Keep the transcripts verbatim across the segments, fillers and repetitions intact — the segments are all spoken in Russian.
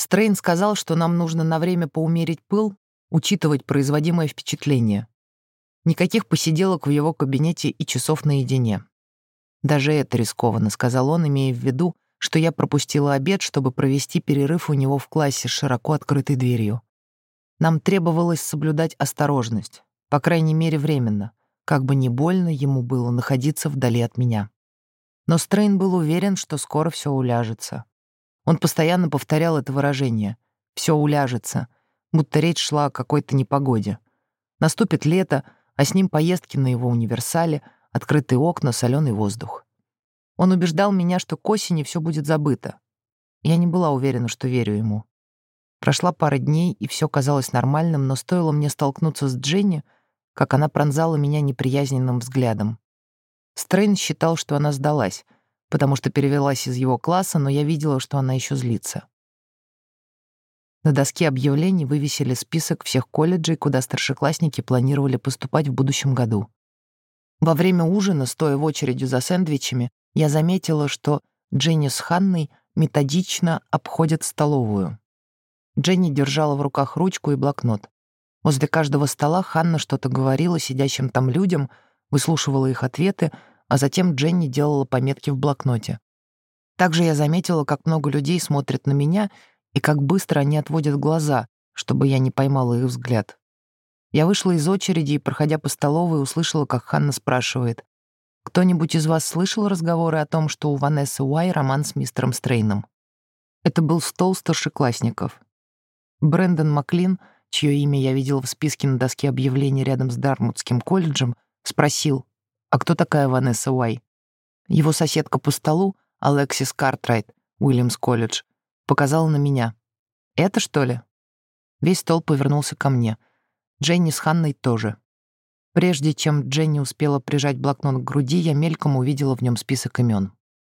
Стрейн сказал, что нам нужно на время поумерить пыл, учитывать производимое впечатление. Никаких посиделок в его кабинете и часов наедине. «Даже это рискованно», — сказал он, имея в виду, что я пропустила обед, чтобы провести перерыв у него в классе с широко открытой дверью. Нам требовалось соблюдать осторожность, по крайней мере, временно, как бы ни больно ему было находиться вдали от меня. Но Стрейн был уверен, что скоро все уляжется. Он постоянно повторял это выражение «все уляжется», будто речь шла о какой-то непогоде. Наступит лето, а с ним поездки на его универсале, открытые окна, соленый воздух. Он убеждал меня, что к осени все будет забыто. Я не была уверена, что верю ему. Прошла пара дней, и все казалось нормальным, но стоило мне столкнуться с Дженни, как она пронзала меня неприязненным взглядом. Стрейн считал, что она сдалась, потому что перевелась из его класса, но я видела, что она еще злится. На доске объявлений вывесили список всех колледжей, куда старшеклассники планировали поступать в будущем году. Во время ужина, стоя в очереди за сэндвичами, я заметила, что Дженни с Ханной методично обходят столовую. Дженни держала в руках ручку и блокнот. Возле каждого стола Ханна что-то говорила сидящим там людям, выслушивала их ответы, а затем Дженни делала пометки в блокноте. Также я заметила, как много людей смотрят на меня и как быстро они отводят глаза, чтобы я не поймала их взгляд. Я вышла из очереди и, проходя по столовой, услышала, как Ханна спрашивает: «Кто-нибудь из вас слышал разговоры о том, что у Ванессы Уай роман с мистером Стрейном?» Это был стол старшеклассников. Брэндон Маклин, чье имя я видела в списке на доске объявлений рядом с Дартмутским колледжем, спросил: «А кто такая Ванесса Уай?» Его соседка по столу, Алексис Картрайт, Уильямс колледж, показала на меня. «Это, что ли?» Весь стол повернулся ко мне. Дженни с Ханной тоже. Прежде чем Дженни успела прижать блокнот к груди, я мельком увидела в нем список имен.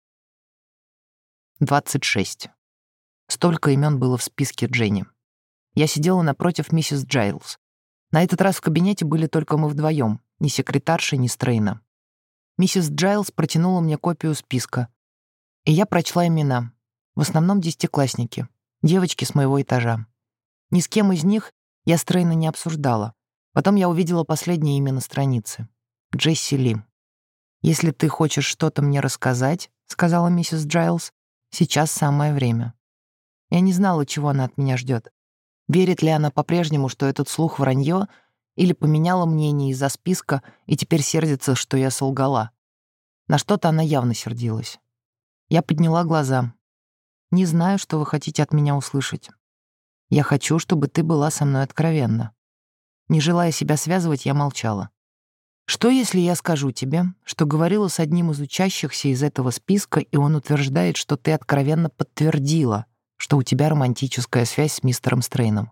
двадцать шесть. Столько имен было в списке Дженни. Я сидела напротив миссис Джайлз. На этот раз в кабинете были только мы вдвоем, ни секретарши, ни Стрейна. Миссис Джайлз протянула мне копию списка, и я прочла имена. В основном десятиклассники, девочки с моего этажа. Ни с кем из них я Стрейна не обсуждала. Потом я увидела последнее имя на странице — Джесси Ли. «Если ты хочешь что-то мне рассказать, — сказала миссис Джайлз, — сейчас самое время». Я не знала, чего она от меня ждет. Верит ли она по-прежнему, что этот слух вранье, или поменяла мнение из-за списка и теперь сердится, что я солгала. На что-то она явно сердилась. Я подняла глаза. «Не знаю, что вы хотите от меня услышать. Я хочу, чтобы ты была со мной откровенна». Не желая себя связывать, я молчала. «Что, если я скажу тебе, что говорила с одним из учащихся из этого списка, и он утверждает, что ты откровенно подтвердила, что у тебя романтическая связь с мистером Стрейном?»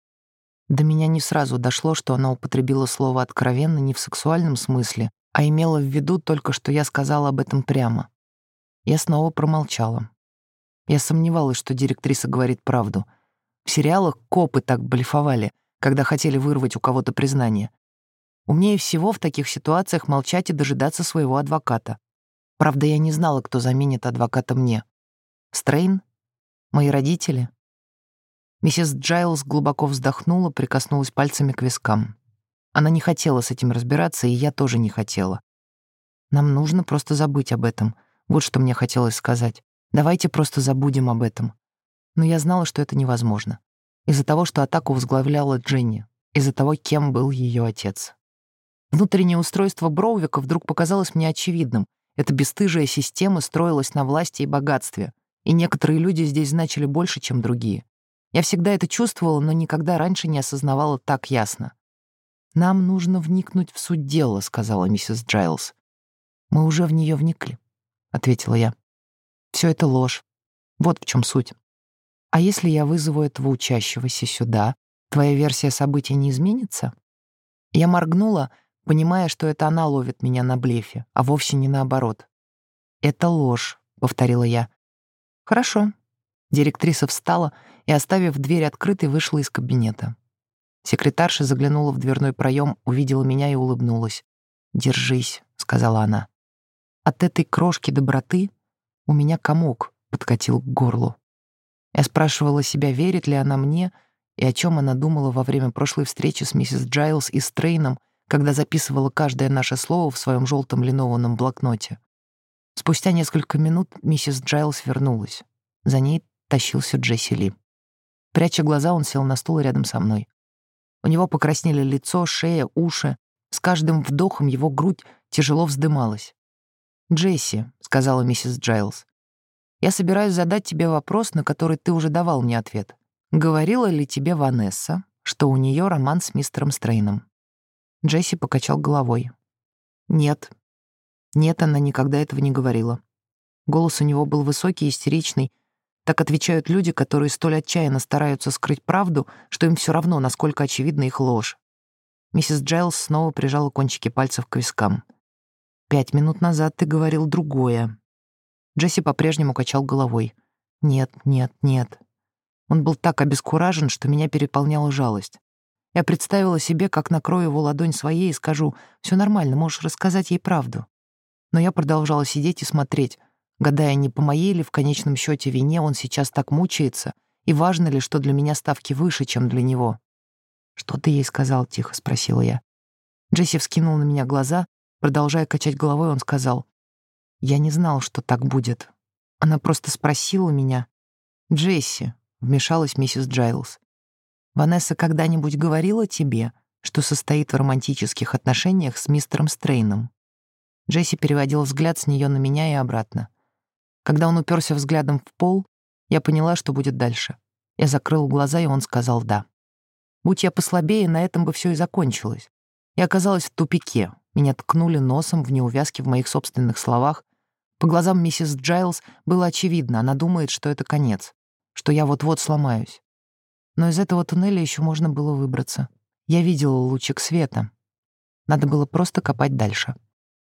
До меня не сразу дошло, что она употребила слово «откровенно» не в сексуальном смысле, а имела в виду только, что я сказала об этом прямо. Я снова промолчала. Я сомневалась, что директриса говорит правду. В сериалах копы так блефовали, когда хотели вырвать у кого-то признание. Умнее всего в таких ситуациях молчать и дожидаться своего адвоката. Правда, я не знала, кто заменит адвоката мне. Стрейн? Мои родители? Миссис Джайлз глубоко вздохнула, прикоснулась пальцами к вискам. Она не хотела с этим разбираться, и я тоже не хотела. «Нам нужно просто забыть об этом», вот что мне хотелось сказать. «Давайте просто забудем об этом». Но я знала, что это невозможно. Из-за того, что атаку возглавляла Дженни, из-за того, кем был ее отец. Внутреннее устройство Броувика вдруг показалось мне очевидным. Эта бесстыжая система строилась на власти и богатстве, и некоторые люди здесь значили больше, чем другие. Я всегда это чувствовала, но никогда раньше не осознавала так ясно. «Нам нужно вникнуть в суть дела», — сказала миссис Джайлз. «Мы уже в нее вникли», — ответила я. «Все это ложь. Вот в чем суть. А если я вызову этого учащегося сюда, твоя версия событий не изменится?» Я моргнула, понимая, что это она ловит меня на блефе, а вовсе не наоборот. «Это ложь», — повторила я. «Хорошо». Директриса встала и, оставив дверь открытой, вышла из кабинета. Секретарша заглянула в дверной проем, увидела меня и улыбнулась. «Держись», — сказала она. От этой крошки доброты у меня комок подкатил к горлу. Я спрашивала себя, верит ли она мне, и о чем она думала во время прошлой встречи с миссис Джайлс и Стрейном, когда записывала каждое наше слово в своем желтом линованном блокноте. Спустя несколько минут миссис Джайлс вернулась. За ней тащился Джесси Ли. Пряча глаза, он сел на стул рядом со мной. У него покраснели лицо, шея, уши. С каждым вдохом его грудь тяжело вздымалась. «Джесси», — сказала миссис Джайлс, — «я собираюсь задать тебе вопрос, на который ты уже давал мне ответ. Говорила ли тебе Ванесса, что у нее роман с мистером Стрейном?» Джесси покачал головой. «Нет. Нет, она никогда этого не говорила». Голос у него был высокий и истеричный. Так отвечают люди, которые столь отчаянно стараются скрыть правду, что им все равно, насколько очевидна их ложь. Миссис Джайлс снова прижала кончики пальцев к вискам. «Пять минут назад ты говорил другое». Джесси по-прежнему качал головой. «Нет, нет, нет». Он был так обескуражен, что меня переполняла жалость. Я представила себе, как накрою его ладонь своей и скажу: «Все нормально, можешь рассказать ей правду». Но я продолжала сидеть и смотреть, гадая, не по моей ли в конечном счете вине он сейчас так мучается, и важно ли, что для меня ставки выше, чем для него. «Что ты ей сказал?» — тихо спросила я. Джесси вскинул на меня глаза. Продолжая качать головой, он сказал: «Я не знал, что так будет. Она просто спросила меня». «Джесси», — вмешалась миссис Джайлс, «Ванесса когда-нибудь говорила тебе, что состоит в романтических отношениях с мистером Стрейном?» Джесси переводил взгляд с нее на меня и обратно. Когда он уперся взглядом в пол, я поняла, что будет дальше. Я закрыла глаза, и он сказал «да». Будь я послабее, на этом бы все и закончилось. Я оказалась в тупике. Меня ткнули носом в неувязки в моих собственных словах. По глазам миссис Джайлс было очевидно, она думает, что это конец, что я вот-вот сломаюсь. Но из этого туннеля еще можно было выбраться. Я видела лучик света. Надо было просто копать дальше.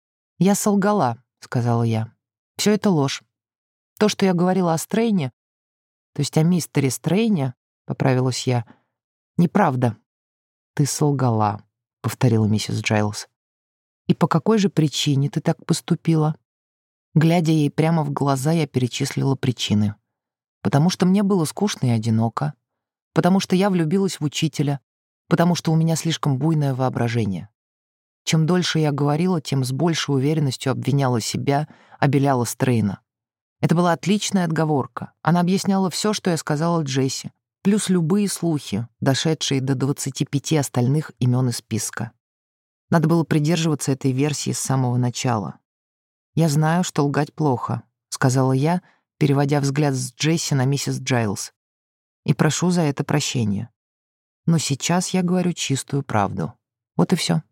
«Я солгала», — сказала я. «Все это ложь. То, что я говорила о Стрейне, то есть о мистере Стрейне, — поправилась я, — неправда». «Ты солгала», — повторила миссис Джайлс. «И по какой же причине ты так поступила?» Глядя ей прямо в глаза, я перечислила причины. Потому что мне было скучно и одиноко, потому что я влюбилась в учителя, потому что у меня слишком буйное воображение. Чем дольше я говорила, тем с большей уверенностью обвиняла себя, обеляла Стрейна. Это была отличная отговорка. Она объясняла все, что я сказала Джесси, плюс любые слухи, дошедшие до двадцати пяти остальных имен из списка. Надо было придерживаться этой версии с самого начала. «Я знаю, что лгать плохо», — сказала я, переводя взгляд с Джесси на миссис Джайлс. «И прошу за это прощения. Но сейчас я говорю чистую правду. Вот и все».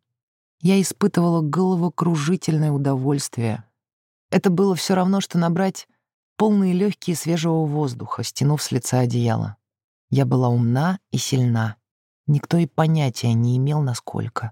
Я испытывала головокружительное удовольствие. Это было все равно, что набрать полные легкие свежего воздуха, стянув с лица одеяло. Я была умна и сильна. Никто и понятия не имел, насколько.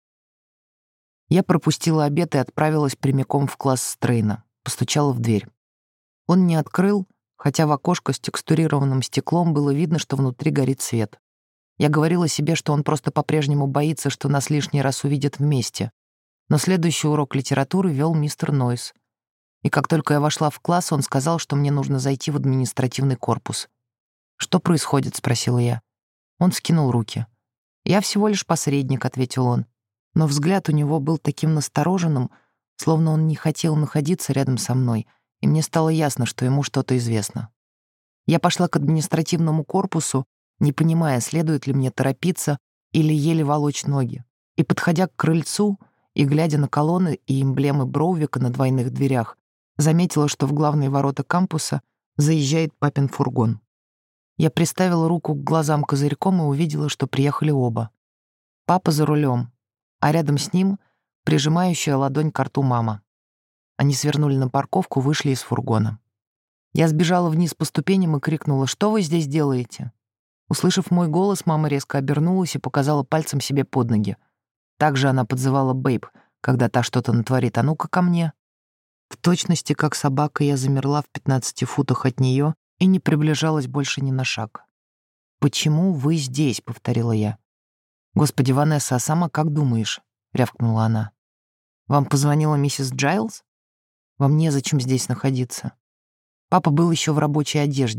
Я пропустила обед и отправилась прямиком в класс Стрейна. Постучала в дверь. Он не открыл, хотя в окошко с текстурированным стеклом было видно, что внутри горит свет. Я говорила себе, что он просто по-прежнему боится, что нас лишний раз увидят вместе. Но следующий урок литературы вел мистер Нойс. И как только я вошла в класс, он сказал, что мне нужно зайти в административный корпус. «Что происходит?» — спросила я. Он вскинул руки. «Я всего лишь посредник», — ответил он. Но взгляд у него был таким настороженным, словно он не хотел находиться рядом со мной, и мне стало ясно, что ему что-то известно. Я пошла к административному корпусу, не понимая, следует ли мне торопиться или еле волочь ноги. И, подходя к крыльцу и глядя на колонны и эмблемы Броувика на двойных дверях, заметила, что в главные ворота кампуса заезжает папин фургон. Я приставила руку к глазам козырьком и увидела, что приехали оба. Папа за рулем, а рядом с ним прижимающая ладонь к рту мама. Они свернули на парковку, вышли из фургона. Я сбежала вниз по ступеням и крикнула: «Что вы здесь делаете?» Услышав мой голос, мама резко обернулась и показала пальцем себе под ноги. Также она подзывала Бэйб, когда та что-то натворит. «А ну-ка ко мне!» В точности, как собака, я замерла в пятнадцати футах от нее и не приближалась больше ни на шаг. «Почему вы здесь?» — повторила я. «Господи, Ванесса, а сама как думаешь?» — рявкнула она. «Вам позвонила миссис Джайлс? Вам незачем здесь находиться». Папа был еще в рабочей одежде.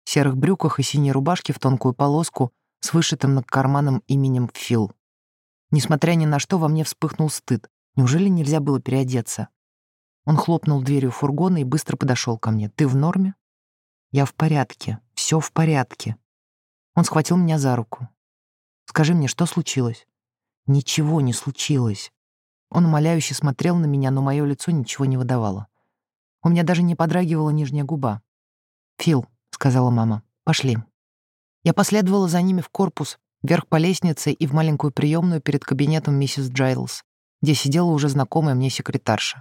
в серых брюках и синей рубашке в тонкую полоску с вышитым над карманом именем Фил. Несмотря ни на что, во мне вспыхнул стыд. Неужели нельзя было переодеться? Он хлопнул дверью фургона и быстро подошел ко мне. «Ты в норме?» «Я в порядке. Все в порядке». Он схватил меня за руку. «Скажи мне, что случилось?» «Ничего не случилось». Он умоляюще смотрел на меня, но мое лицо ничего не выдавало. У меня даже не подрагивала нижняя губа. «Фил», — сказала мама, — «пошли». Я последовала за ними в корпус, вверх по лестнице и в маленькую приемную перед кабинетом миссис Джайлз, где сидела уже знакомая мне секретарша.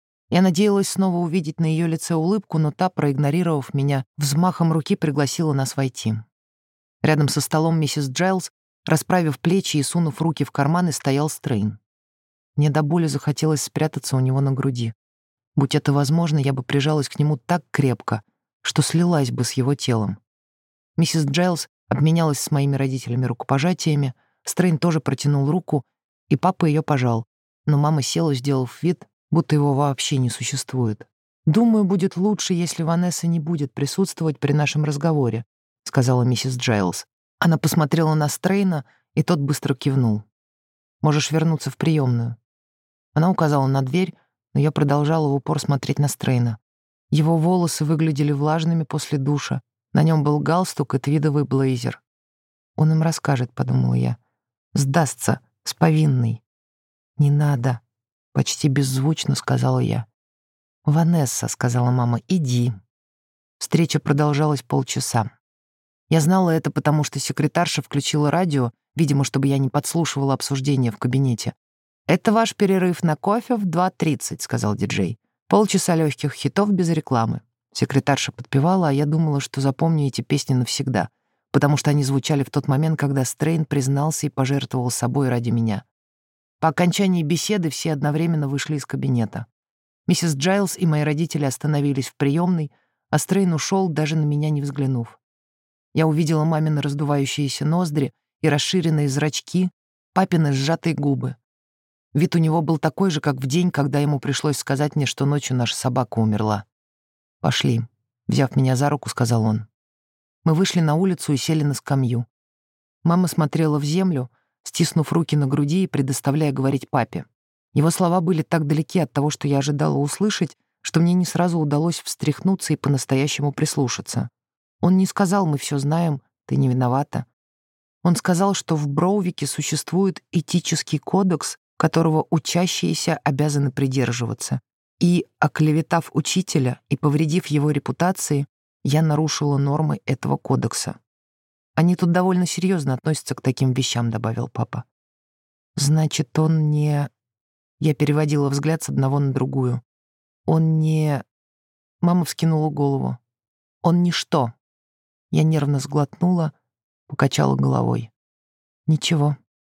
Я надеялась снова увидеть на ее лице улыбку, но та, проигнорировав меня, взмахом руки пригласила нас войти. Рядом со столом миссис Джайлз, расправив плечи и сунув руки в карманы, стоял Стрейн. Мне до боли захотелось спрятаться у него на груди. Будь это возможно, я бы прижалась к нему так крепко, что слилась бы с его телом. Миссис Джайлз обменялась с моими родителями рукопожатиями, Стрейн тоже протянул руку, и папа ее пожал, но мама села, сделав вид, будто его вообще не существует. «Думаю, будет лучше, если Ванесса не будет присутствовать при нашем разговоре», — сказала миссис Джайлз. Она посмотрела на Стрейна, и тот быстро кивнул. «Можешь вернуться в приемную». Она указала на дверь, но я продолжала в упор смотреть на Стрейна. Его волосы выглядели влажными после душа, на нем был галстук и твидовый блейзер. «Он им расскажет», — подумала я. «Сдастся, с повинной». «Не надо», — почти беззвучно сказала я. «Ванесса», — сказала мама, — «иди». Встреча продолжалась полчаса. Я знала это, потому что секретарша включила радио, видимо, чтобы я не подслушивала обсуждение в кабинете. «Это ваш перерыв на кофе в два тридцать», — сказал диджей. «Полчаса легких хитов без рекламы». Секретарша подпевала, а я думала, что запомню эти песни навсегда, потому что они звучали в тот момент, когда Стрейн признался и пожертвовал собой ради меня. По окончании беседы все одновременно вышли из кабинета. Миссис Джайлз и мои родители остановились в приемной, а Стрейн ушел, даже на меня не взглянув. Я увидела мамины раздувающиеся ноздри и расширенные зрачки, папины сжатые губы. Вид у него был такой же, как в день, когда ему пришлось сказать мне, что ночью наша собака умерла. «Пошли», — взяв меня за руку, сказал он. Мы вышли на улицу и сели на скамью. Мама смотрела в землю, стиснув руки на груди и предоставляя говорить папе. Его слова были так далеки от того, что я ожидала услышать, что мне не сразу удалось встряхнуться и по-настоящему прислушаться. Он не сказал: «Мы все знаем, ты не виновата». Он сказал, что в Броувике существует этический кодекс, которого учащиеся обязаны придерживаться. И, оклеветав учителя и повредив его репутации, я нарушила нормы этого кодекса. «Они тут довольно серьезно относятся к таким вещам», — добавил папа. «Значит, он не...» Я переводила взгляд с одного на другую. «Он не...» Мама вскинула голову. «Он не что?» Я нервно сглотнула, покачала головой. «Ничего».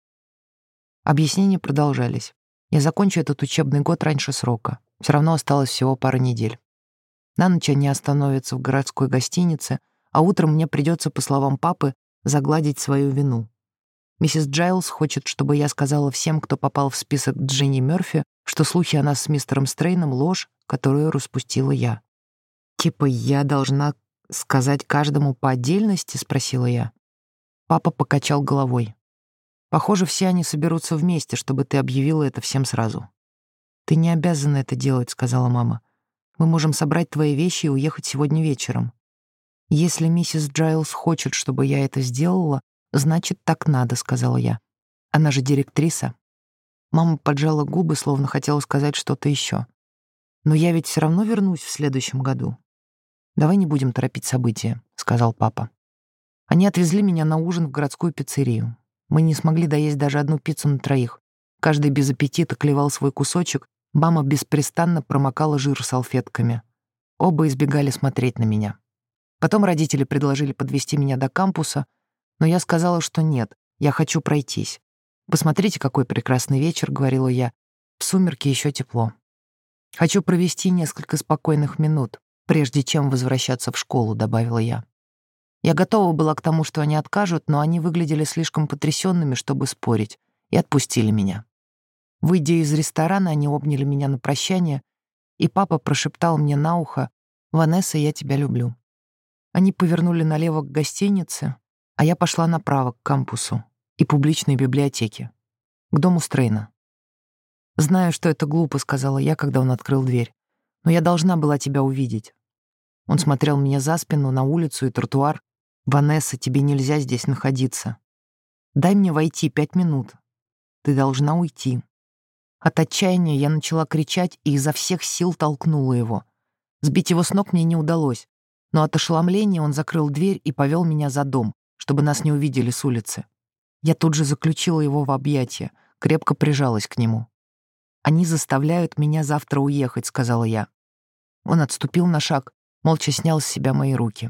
Объяснения продолжались. Я закончу этот учебный год раньше срока. Все равно осталось всего пара недель. На ночь они остановятся в городской гостинице, а утром мне придется, по словам папы, загладить свою вину. Миссис Джайлз хочет, чтобы я сказала всем, кто попал в список Дженни Мёрфи, что слухи о нас с мистером Стрейном — ложь, которую распустила я. «Типа я должна сказать каждому по отдельности?» — спросила я. Папа покачал головой. «Похоже, все они соберутся вместе, чтобы ты объявила это всем сразу». «Ты не обязана это делать», — сказала мама. «Мы можем собрать твои вещи и уехать сегодня вечером». «Если миссис Джайлз хочет, чтобы я это сделала, значит, так надо», — сказала я. «Она же директриса». Мама поджала губы, словно хотела сказать что-то еще. «Но я ведь все равно вернусь в следующем году». «Давай не будем торопить события», — сказал папа. Они отвезли меня на ужин в городскую пиццерию. Мы не смогли доесть даже одну пиццу на троих. Каждый без аппетита клевал свой кусочек, мама беспрестанно промокала жир салфетками. Оба избегали смотреть на меня. Потом родители предложили подвезти меня до кампуса, но я сказала, что нет, я хочу пройтись. «Посмотрите, какой прекрасный вечер», — говорила я. «В сумерки еще тепло. Хочу провести несколько спокойных минут, прежде чем возвращаться в школу», — добавила я. Я готова была к тому, что они откажут, но они выглядели слишком потрясенными, чтобы спорить, и отпустили меня. Выйдя из ресторана, они обняли меня на прощание, и папа прошептал мне на ухо: «Ванесса, я тебя люблю». Они повернули налево к гостинице, а я пошла направо к кампусу и публичной библиотеке, к дому Стрейна. «Знаю, что это глупо», — сказала я, когда он открыл дверь. «Но я должна была тебя увидеть». Он смотрел мне за спину, на улицу и тротуар. «Ванесса, тебе нельзя здесь находиться. Дай мне войти пять минут. Ты должна уйти». От отчаяния я начала кричать и изо всех сил толкнула его. Сбить его с ног мне не удалось, но от ошеломления он закрыл дверь и повел меня за дом, чтобы нас не увидели с улицы. Я тут же заключила его в объятия, крепко прижалась к нему. «Они заставляют меня завтра уехать», — сказала я. Он отступил на шаг, молча снял с себя мои руки.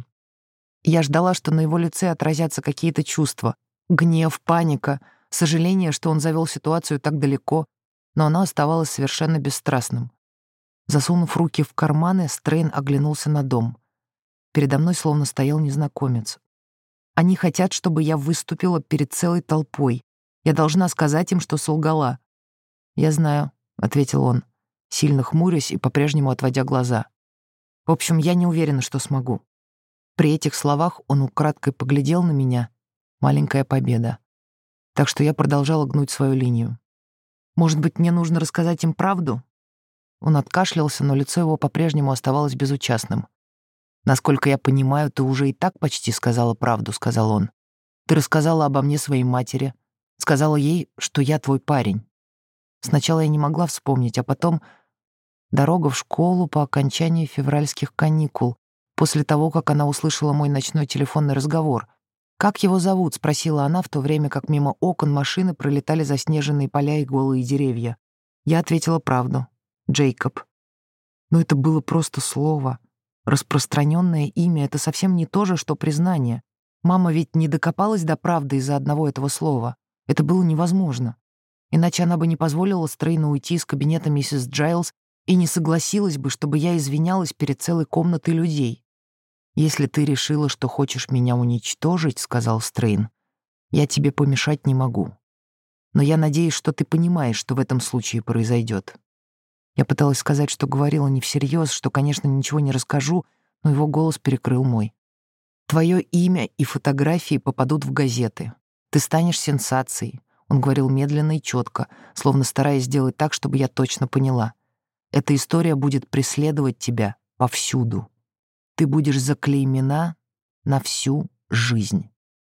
Я ждала, что на его лице отразятся какие-то чувства. Гнев, паника, сожаление, что он завел ситуацию так далеко, но оно оставалось совершенно бесстрастным. Засунув руки в карманы, Стрейн оглянулся на дом. Передо мной словно стоял незнакомец. «Они хотят, чтобы я выступила перед целой толпой. Я должна сказать им, что солгала». «Я знаю», — ответил он, сильно хмурясь и по-прежнему отводя глаза. «В общем, я не уверена, что смогу». При этих словах он украдкой поглядел на меня. Маленькая победа. Так что я продолжала гнуть свою линию. «Может быть, мне нужно рассказать им правду?» Он откашлялся, но лицо его по-прежнему оставалось безучастным. «Насколько я понимаю, ты уже и так почти сказала правду», — сказал он. «Ты рассказала обо мне своей матери, сказала ей, что я твой парень». Сначала я не могла вспомнить, а потом дорога в школу по окончании февральских каникул, после того, как она услышала мой ночной телефонный разговор. «Как его зовут?» — спросила она, в то время как мимо окон машины пролетали заснеженные поля и голые деревья. Я ответила правду. Джейкоб. Но это было просто слово. Распространенное имя — это совсем не то же, что признание. Мама ведь не докопалась до правды из-за одного этого слова. Это было невозможно. Иначе она бы не позволила Стрейну уйти из кабинета миссис Джайлз и не согласилась бы, чтобы я извинялась перед целой комнатой людей. «Если ты решила, что хочешь меня уничтожить, — сказал Стрейн, — я тебе помешать не могу. Но я надеюсь, что ты понимаешь, что в этом случае произойдет». Я пыталась сказать, что говорила не всерьез, что, конечно, ничего не расскажу, но его голос перекрыл мой. «Твое имя и фотографии попадут в газеты. Ты станешь сенсацией», — он говорил медленно и четко, словно стараясь сделать так, чтобы я точно поняла. «Эта история будет преследовать тебя повсюду. Ты будешь заклеймена на всю жизнь».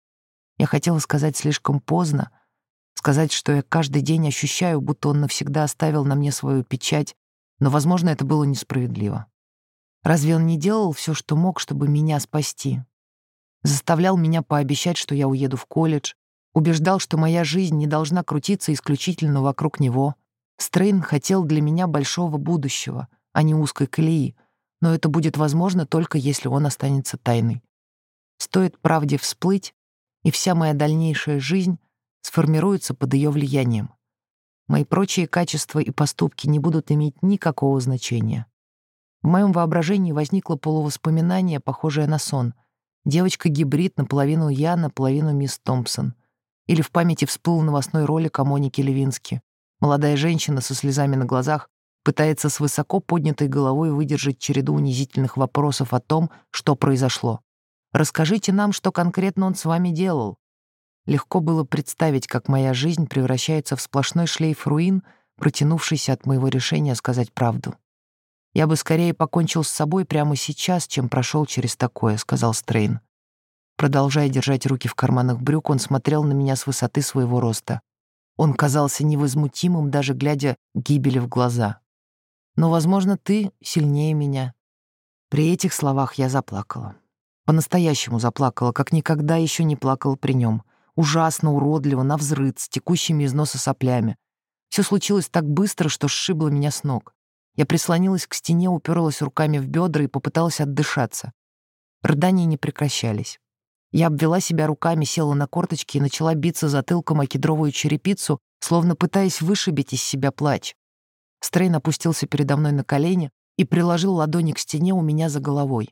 Я хотела сказать слишком поздно, сказать, что я каждый день ощущаю, будто он навсегда оставил на мне свою печать, но, возможно, это было несправедливо. Разве он не делал все, что мог, чтобы меня спасти? Заставлял меня пообещать, что я уеду в колледж, убеждал, что моя жизнь не должна крутиться исключительно вокруг него. Стрейн хотел для меня большого будущего, а не узкой колеи, но это будет возможно только если он останется тайной. Стоит правде всплыть, и вся моя дальнейшая жизнь сформируется под ее влиянием. Мои прочие качества и поступки не будут иметь никакого значения. В моем воображении возникло полувоспоминание, похожее на сон. Девочка-гибрид, наполовину я, наполовину мисс Томпсон. Или в памяти всплыл новостной ролик о Монике Левински. Молодая женщина со слезами на глазах пытается с высоко поднятой головой выдержать череду унизительных вопросов о том, что произошло. «Расскажите нам, что конкретно он с вами делал». Легко было представить, как моя жизнь превращается в сплошной шлейф руин, протянувшийся от моего решения сказать правду. «Я бы скорее покончил с собой прямо сейчас, чем прошел через такое», — сказал Стрейн. Продолжая держать руки в карманах брюк, он смотрел на меня с высоты своего роста. Он казался невозмутимым, даже глядя гибели в глаза. «Но, возможно, ты сильнее меня». При этих словах я заплакала. По-настоящему заплакала, как никогда еще не плакала при нем. Ужасно, уродливо, навзрыд, с текущими из носа соплями. Все случилось так быстро, что сшибло меня с ног. Я прислонилась к стене, уперлась руками в бедра и попыталась отдышаться. Рыдания не прекращались. Я обвела себя руками, села на корточки и начала биться затылком о кедровую черепицу, словно пытаясь вышибить из себя плач. Стрейн опустился передо мной на колени и приложил ладони к стене у меня за головой.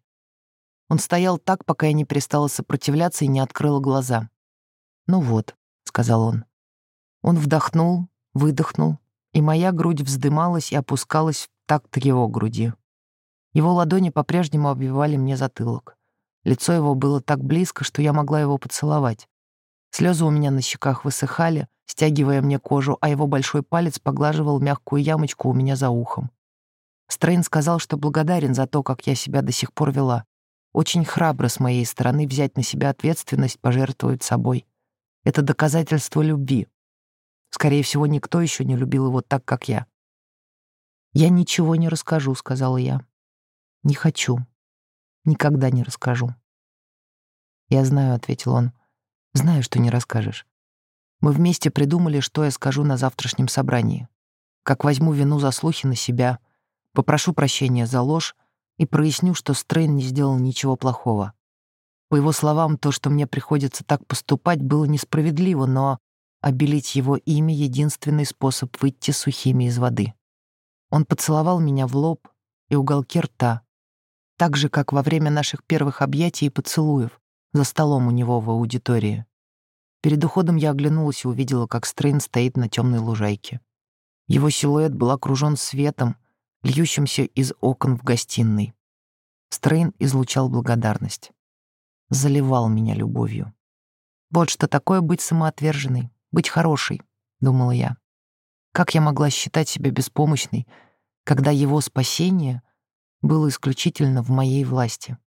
Он стоял так, пока я не перестала сопротивляться и не открыла глаза. «Ну вот», — сказал он. Он вдохнул, выдохнул, и моя грудь вздымалась и опускалась в такт его груди. Его ладони по-прежнему обвивали мне затылок. Лицо его было так близко, что я могла его поцеловать. Слезы у меня на щеках высыхали, стягивая мне кожу, а его большой палец поглаживал мягкую ямочку у меня за ухом. Стрейн сказал, что благодарен за то, как я себя до сих пор вела. Очень храбро с моей стороны взять на себя ответственность, пожертвовать собой. Это доказательство любви. Скорее всего, никто еще не любил его так, как я. «Я ничего не расскажу», — сказала я. «Не хочу. Никогда не расскажу». «Я знаю», — ответил он. «Знаю, что не расскажешь. Мы вместе придумали, что я скажу на завтрашнем собрании. Как возьму вину за слухи на себя, попрошу прощения за ложь и проясню, что Стрейн не сделал ничего плохого. По его словам, то, что мне приходится так поступать, было несправедливо, но обелить его имя — единственный способ выйти сухими из воды». Он поцеловал меня в лоб и уголки рта, так же, как во время наших первых объятий и поцелуев за столом у него в аудитории. Перед уходом я оглянулась и увидела, как Стрейн стоит на темной лужайке. Его силуэт был окружен светом, льющимся из окон в гостиной. Стрейн излучал благодарность. Заливал меня любовью. «Вот что такое быть самоотверженной, быть хорошей», — думала я. Как я могла считать себя беспомощной, когда его спасение было исключительно в моей власти?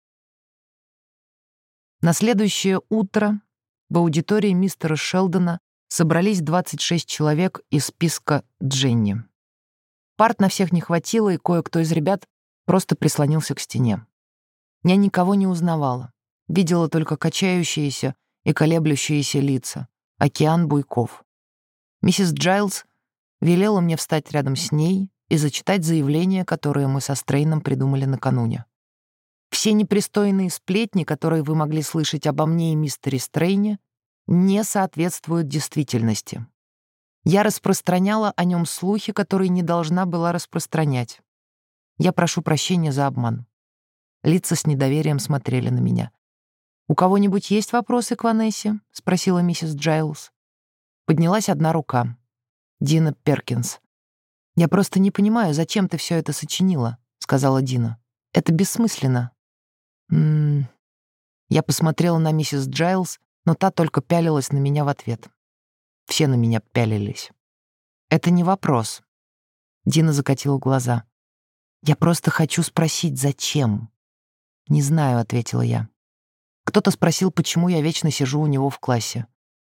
На следующее утро в аудитории мистера Шелдона собрались двадцать шесть человек из списка Дженни. Парт на всех не хватило, и кое-кто из ребят просто прислонился к стене. Я никого не узнавала, видела только качающиеся и колеблющиеся лица, океан буйков. Миссис Джайлз велела мне встать рядом с ней и зачитать заявление, которое мы со Стрейном придумали накануне. Все непристойные сплетни, которые вы могли слышать обо мне и мистере Стрейне, не соответствуют действительности. Я распространяла о нем слухи, которые не должна была распространять. Я прошу прощения за обман. Лица с недоверием смотрели на меня. «У кого-нибудь есть вопросы к Ванессе?» — спросила миссис Джайлз. Поднялась одна рука. Дина Перкинс. «Я просто не понимаю, зачем ты все это сочинила», — сказала Дина. «Это бессмысленно». М-м. Я посмотрела на миссис Джайлз, но та только пялилась на меня в ответ. Все на меня пялились. «Это не вопрос». Дина закатила глаза. «Я просто хочу спросить, зачем?» «Не знаю», — ответила я. Кто-то спросил, почему я вечно сижу у него в классе.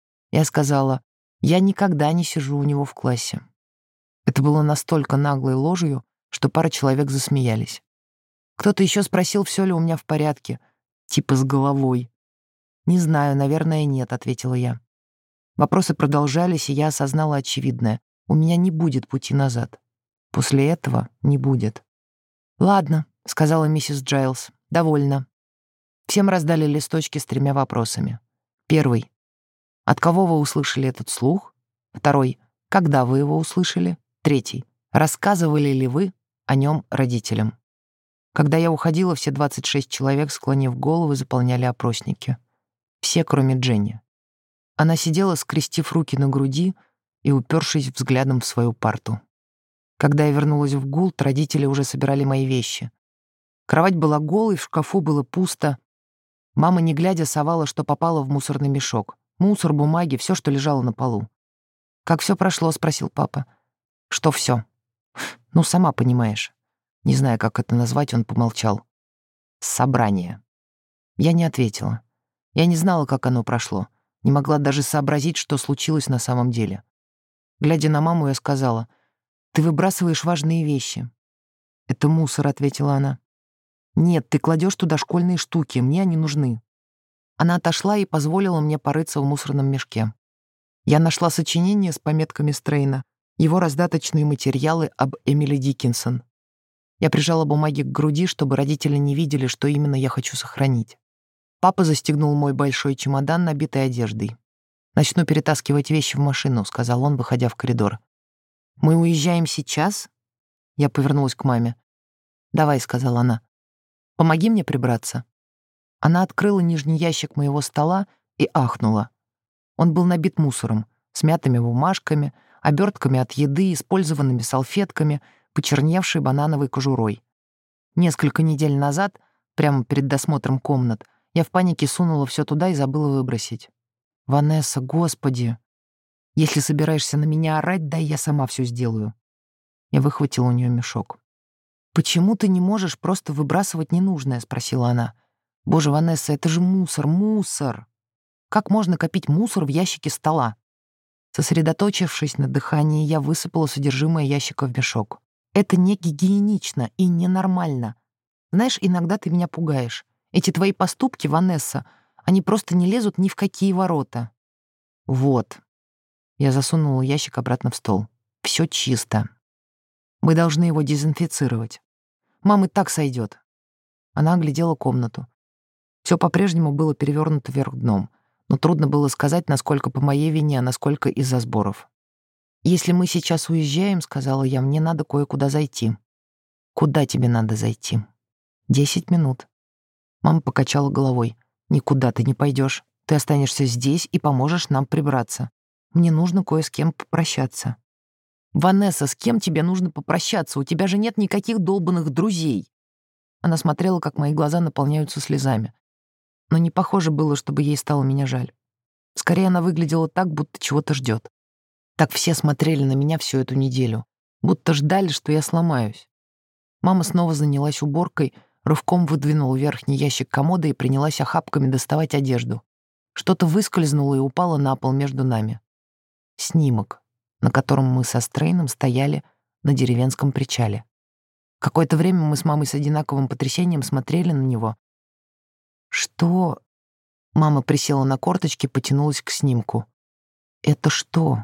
Я сказала, я никогда не сижу у него в классе. Это было настолько наглой ложью, что пара человек засмеялись. Кто-то еще спросил, все ли у меня в порядке, типа с головой. «Не знаю, наверное, нет», — ответила я. Вопросы продолжались, и я осознала очевидное. У меня не будет пути назад. После этого не будет. «Ладно», — сказала миссис Джайлз, — «довольно». Всем раздали листочки с тремя вопросами. Первый. От кого вы услышали этот слух? Второй. Когда вы его услышали? Третий. Рассказывали ли вы о нем родителям? Когда я уходила, все двадцать шесть человек, склонив головы, заполняли опросники. Все, кроме Дженни. Она сидела, скрестив руки на груди и упершись взглядом в свою парту. Когда я вернулась в гулт, родители уже собирали мои вещи. Кровать была голой, в шкафу было пусто. Мама, не глядя, совала, что попало в мусорный мешок. Мусор, бумаги, все, что лежало на полу. «Как все прошло?» — спросил папа. «Что все?» «Ну, сама понимаешь». Не знаю, как это назвать, он помолчал. «Собрание». Я не ответила. Я не знала, как оно прошло. Не могла даже сообразить, что случилось на самом деле. Глядя на маму, я сказала, «Ты выбрасываешь важные вещи». «Это мусор», — ответила она. «Нет, ты кладешь туда школьные штуки, мне они нужны». Она отошла и позволила мне порыться в мусорном мешке. Я нашла сочинение с пометками Стрейна, его раздаточные материалы об Эмили Диккенсон. Я прижала бумаги к груди, чтобы родители не видели, что именно я хочу сохранить. Папа застегнул мой большой чемодан, набитый одеждой. «Начну перетаскивать вещи в машину», — сказал он, выходя в коридор. «Мы уезжаем сейчас?» Я повернулась к маме. «Давай», — сказала она. «Помоги мне прибраться». Она открыла нижний ящик моего стола и ахнула. Он был набит мусором, смятыми бумажками, обертками от еды, использованными салфетками, почерневшей банановой кожурой. Несколько недель назад прямо перед досмотром комнат. Я в панике сунула все туда и забыла выбросить. «Ванесса, господи! Если собираешься на меня орать, дай я сама все сделаю». Я выхватила у нее мешок. «Почему ты не можешь просто выбрасывать ненужное?» — спросила она. «Боже, Ванесса, это же мусор, мусор! Как можно копить мусор в ящике стола?» Сосредоточившись на дыхании, я высыпала содержимое ящика в мешок. «Это не гигиенично и ненормально. Знаешь, иногда ты меня пугаешь. Эти твои поступки, Ванесса, они просто не лезут ни в какие ворота». «Вот». Я засунула ящик обратно в стол. «Все чисто. Мы должны его дезинфицировать. Мам, и так сойдет». Она оглядела комнату. Все по-прежнему было перевернуто вверх дном, но трудно было сказать, насколько по моей вине, а насколько из-за сборов. «Если мы сейчас уезжаем, — сказала я, — мне надо кое-куда зайти». «Куда тебе надо зайти?» «Десять минут». Мама покачала головой. «Никуда ты не пойдешь. Ты останешься здесь и поможешь нам прибраться. Мне нужно кое с кем попрощаться». «Ванесса, с кем тебе нужно попрощаться? У тебя же нет никаких долбанных друзей». Она смотрела, как мои глаза наполняются слезами. Но не похоже было, чтобы ей стало меня жаль. Скорее, она выглядела так, будто чего-то ждет. Так все смотрели на меня всю эту неделю, будто ждали, что я сломаюсь. Мама снова занялась уборкой, рывком выдвинула верхний ящик комода и принялась охапками доставать одежду. Что-то выскользнуло и упало на пол между нами. Снимок, на котором мы со Стрейном стояли на деревенском причале. Какое-то время мы с мамой с одинаковым потрясением смотрели на него. «Что?» Мама присела на корточки, потянулась к снимку. «Это что?»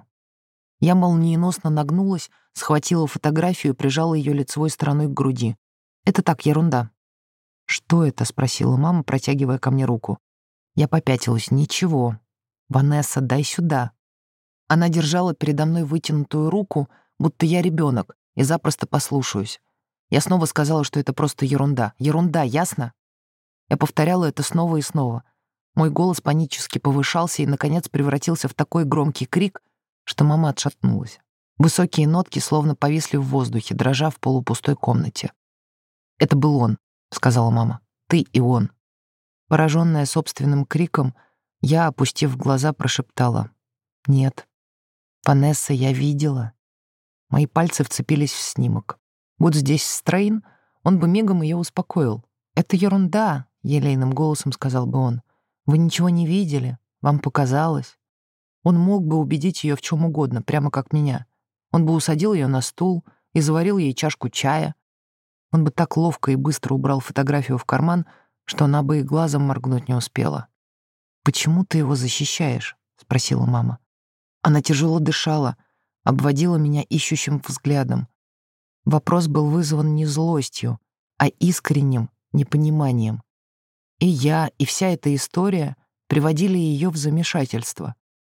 Я молниеносно нагнулась, схватила фотографию и прижала ее лицевой стороной к груди. «Это так, ерунда». «Что это?» — спросила мама, протягивая ко мне руку. Я попятилась. «Ничего. Ванесса, дай сюда». Она держала передо мной вытянутую руку, будто я ребенок, и запросто послушаюсь. Я снова сказала, что это просто ерунда. Ерунда, ясно? Я повторяла это снова и снова. Мой голос панически повышался и, наконец, превратился в такой громкий крик, что мама отшатнулась. Высокие нотки словно повисли в воздухе, дрожа в полупустой комнате. «Это был он», — сказала мама. «Ты и он». Пораженная собственным криком, я, опустив глаза, прошептала. «Нет. Ванесса, я видела». Мои пальцы вцепились в снимок. Будь здесь Стрейн, он бы мигом ее успокоил. «Это ерунда», — елейным голосом сказал бы он. «Вы ничего не видели, вам показалось». Он мог бы убедить ее в чем угодно, прямо как меня. Он бы усадил ее на стул и заварил ей чашку чая. Он бы так ловко и быстро убрал фотографию в карман, что она бы и глазом моргнуть не успела. «Почему ты его защищаешь?» — спросила мама. Она тяжело дышала, обводила меня ищущим взглядом. Вопрос был вызван не злостью, а искренним непониманием. И я, и вся эта история приводили ее в замешательство.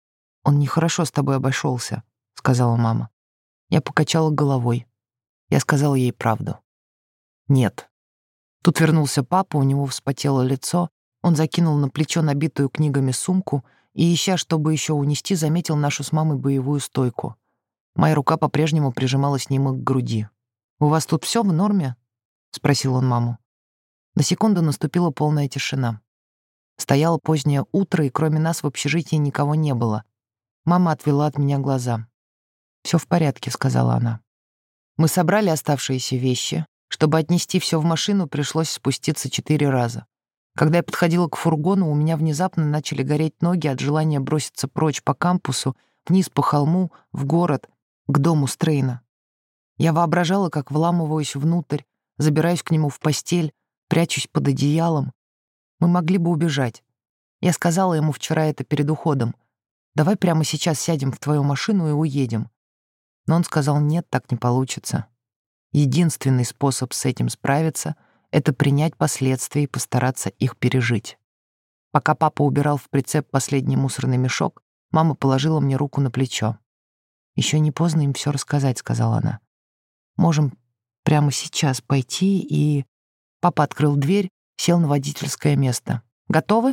«Он нехорошо с тобой обошелся», — сказала мама. Я покачала головой. Я сказала ей правду. «Нет». Тут вернулся папа, у него вспотело лицо, он закинул на плечо набитую книгами сумку и, ища, чтобы еще унести, заметил нашу с мамой боевую стойку. Моя рука по-прежнему прижимала снимок к груди. «У вас тут все в норме?» — спросил он маму. На секунду наступила полная тишина. Стояло позднее утро, и кроме нас в общежитии никого не было. Мама отвела от меня глаза. «Все в порядке», — сказала она. Мы собрали оставшиеся вещи. Чтобы отнести все в машину, пришлось спуститься четыре раза. Когда я подходила к фургону, у меня внезапно начали гореть ноги от желания броситься прочь по кампусу, вниз по холму, в город, к дому Стрейна. Я воображала, как вламываюсь внутрь, забираюсь к нему в постель, прячусь под одеялом. Мы могли бы убежать. Я сказала ему вчера это перед уходом. «Давай прямо сейчас сядем в твою машину и уедем». Но он сказал: «Нет, так не получится. Единственный способ с этим справиться — это принять последствия и постараться их пережить». Пока папа убирал в прицеп последний мусорный мешок, мама положила мне руку на плечо. «Еще не поздно им все рассказать», — сказала она. «Можем прямо сейчас пойти и...» Папа открыл дверь, сел на водительское место. «Готовы?»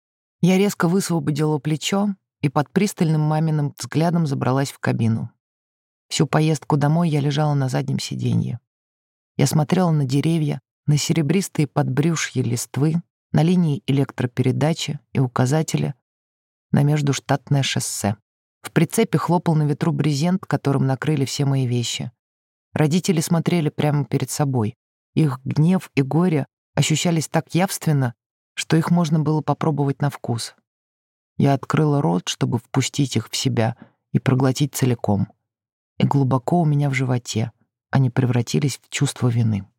Я резко высвободила плечо и под пристальным маминым взглядом забралась в кабину. Всю поездку домой я лежала на заднем сиденье. Я смотрела на деревья, на серебристые подбрюшья листвы, на линии электропередачи и указателя, на междуштатное шоссе. В прицепе хлопал на ветру брезент, которым накрыли все мои вещи. Родители смотрели прямо перед собой. Их гнев и горе ощущались так явственно, что их можно было попробовать на вкус. Я открыла рот, чтобы впустить их в себя и проглотить целиком. И глубоко у меня в животе они превратились в чувство вины.